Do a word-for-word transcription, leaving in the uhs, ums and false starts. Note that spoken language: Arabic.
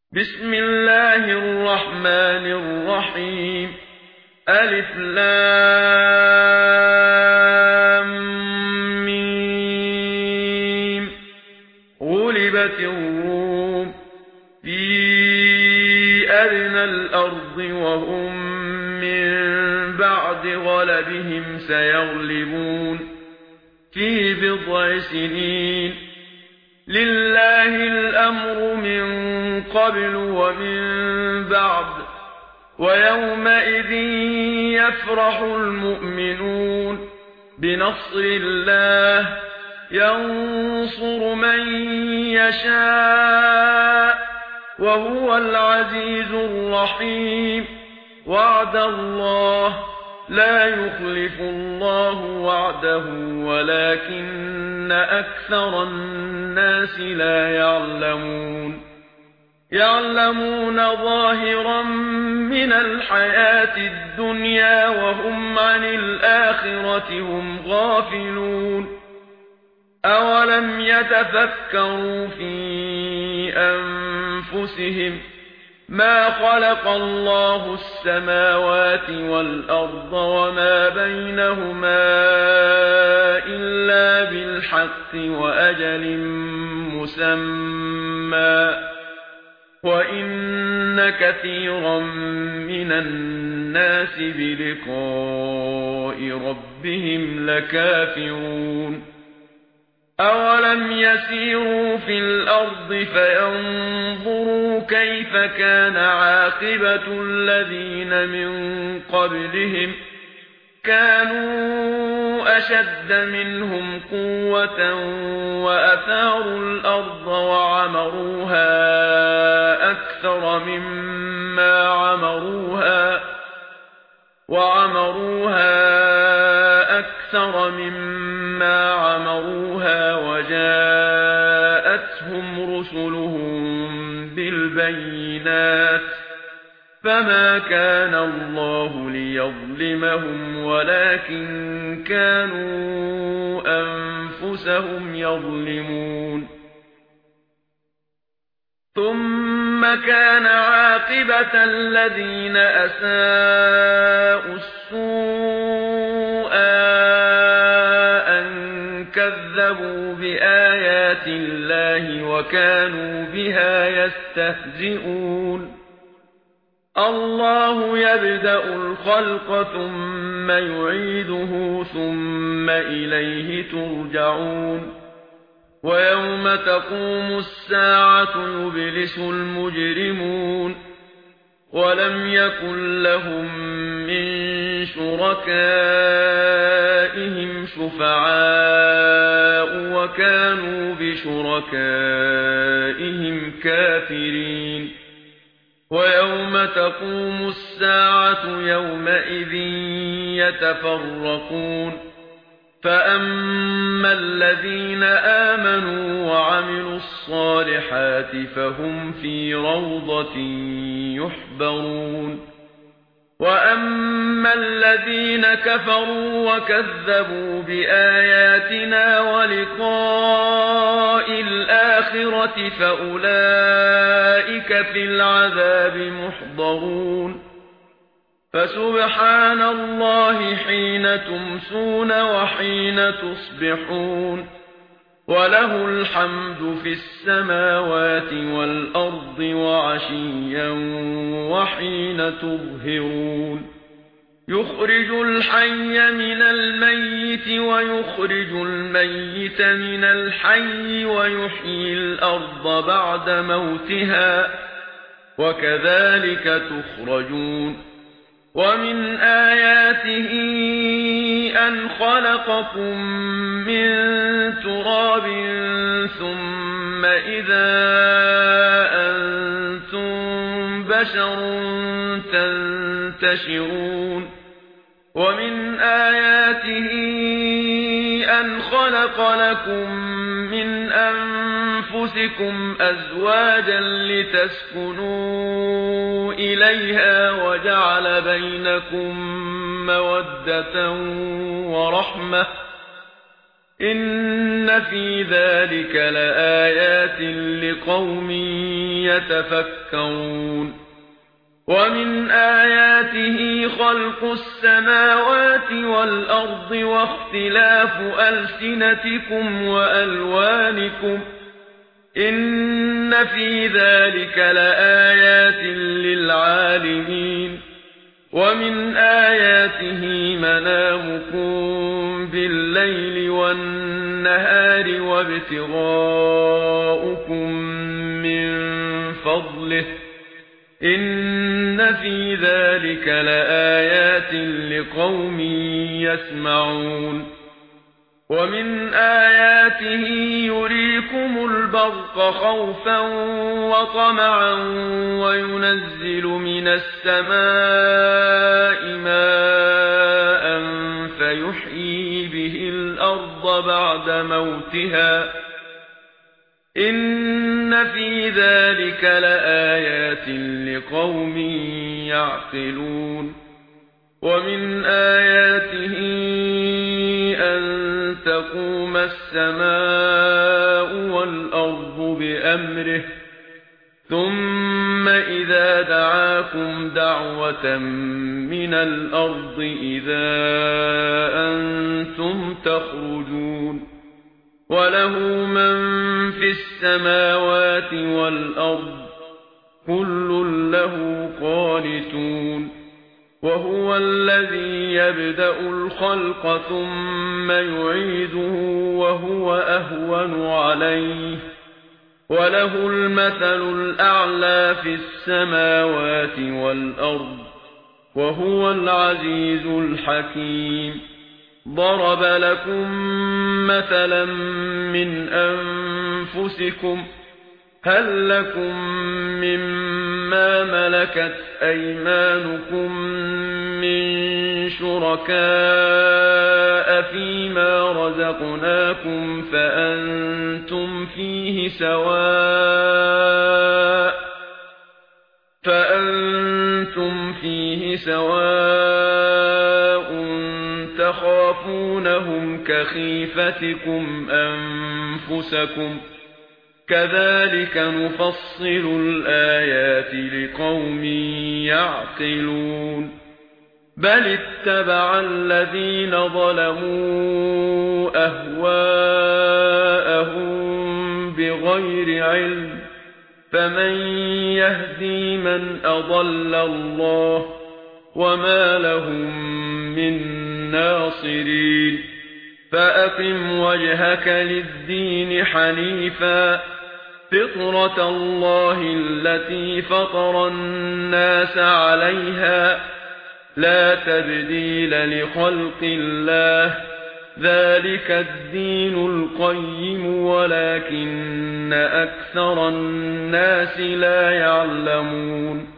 بسم الله الرحمن الرحيم. ألف لام ميم. غلبت الروم في أدنى الأرض وهم من بعد غلبهم سيغلبون في بضع سنين. لله الأمر من قبل ومن بعد ويومئذ يفرح المؤمنون بنصر الله ينصر من يشاء وهو العزيز الرحيم. وعد الله لا يخلف الله وعده ولكن أكثر الناس لا يعلمون. يعلمون ظاهرا من الحياة الدنيا وهم عن الآخرة هم غافلون. أولم يتفكروا في أنفسهم ما خلق الله السماوات والأرض وما بينهما إلا بالحق وأجل مسمى وإن كثيرا من الناس بلقاء ربهم لكافرون. أولم يسيروا في الأرض فينظروا كيف كان عاقبة الذين من قبلهم كانوا أشد منهم قوة وأثاروا الأرض وعمروها أكثر مما عمروها وعمروها أكثر مما عمروها وجاءتهم رسلهم بالبينات فما كان الله ليظلمهم ولكن كانوا أنفسهم يظلمون. ثم كان عاقبة الذين أساءوا السوء أن كذبوا بآيات الله وكانوا بها يستهزئون. الله يبدأ الخلق ثم يعيده ثم إليه ترجعون. ويوم تقوم الساعة يبلس المجرمون ولم يكن لهم من شركائهم شفعاء وكانوا بشركائهم كافرين. ويوم تقوم الساعة يومئذ يتفرقون فأما الذين آمنوا وعملوا الصالحات فهم في روضة يحبرون. وأما الذين كفروا وكذبوا بآياتنا ولقاء الآخرة فأولئك في العذاب محضرون. فسبحان الله حين تمسون وحين تصبحون وله الحمد في السماوات والأرض وعشيا وحين تظهرون. يخرج الحي من الميت ويخرج الميت من الحي ويحيي الأرض بعد موتها وكذلك تخرجون. ومن آياته أن خلقكم من تراب ثم إذا أنتم بشر تنتشرون. ومن آياته أن خلق لكم من أنفسكم أزواجا لتسكنوا إليها وجعل بينكم مودة ورحمة إن في ذلك لآيات لقوم يتفكرون ومن آياته خلق السماوات والأرض واختلاف ألسنتكم وألوانكم إن في ذلك لآيات للعالمين ومن آياته منامكم بالليل والنهار وابتغاؤكم من فضله إن في ذلك لآيات لقوم يسمعون ومن آياته يريكم البرق خوفا وطمعا وينزل من السماء ماء فيحيي به الأرض بعد موتها إن في ذلك لآيات لقوم يعقلون ومن آياته أن تقوم السماء والأرض بأمره ثم إذا دعاكم دعوة من الأرض إذا أنتم تخرجون وله من في السماوات والأرض كل له قانتون وهو الذي يبدأ الخلق ثم يعيده وهو أهون عليه وله المثل الأعلى في السماوات والأرض وهو العزيز الحكيم ضرب لكم مثلا من أنفسكم هل لكم مما ملكت أيمانكم من شركاء فيما رزقناكم فأنتم فيه سواء فأنتم فيه سواء تخافونهم كخيفتكم أنفسكم كذلك نفصل الآيات لقوم يعقلون بل اتبع الذين ظلموا أهواءهم بغير علم فمن يهدي من أضل الله وما لهم من ناصرين فأقم وجهك للدين حنيفا فطرة الله التي فطر الناس عليها لا تبديل لخلق الله ذلك الدين القيم ولكن أكثر الناس لا يعلمون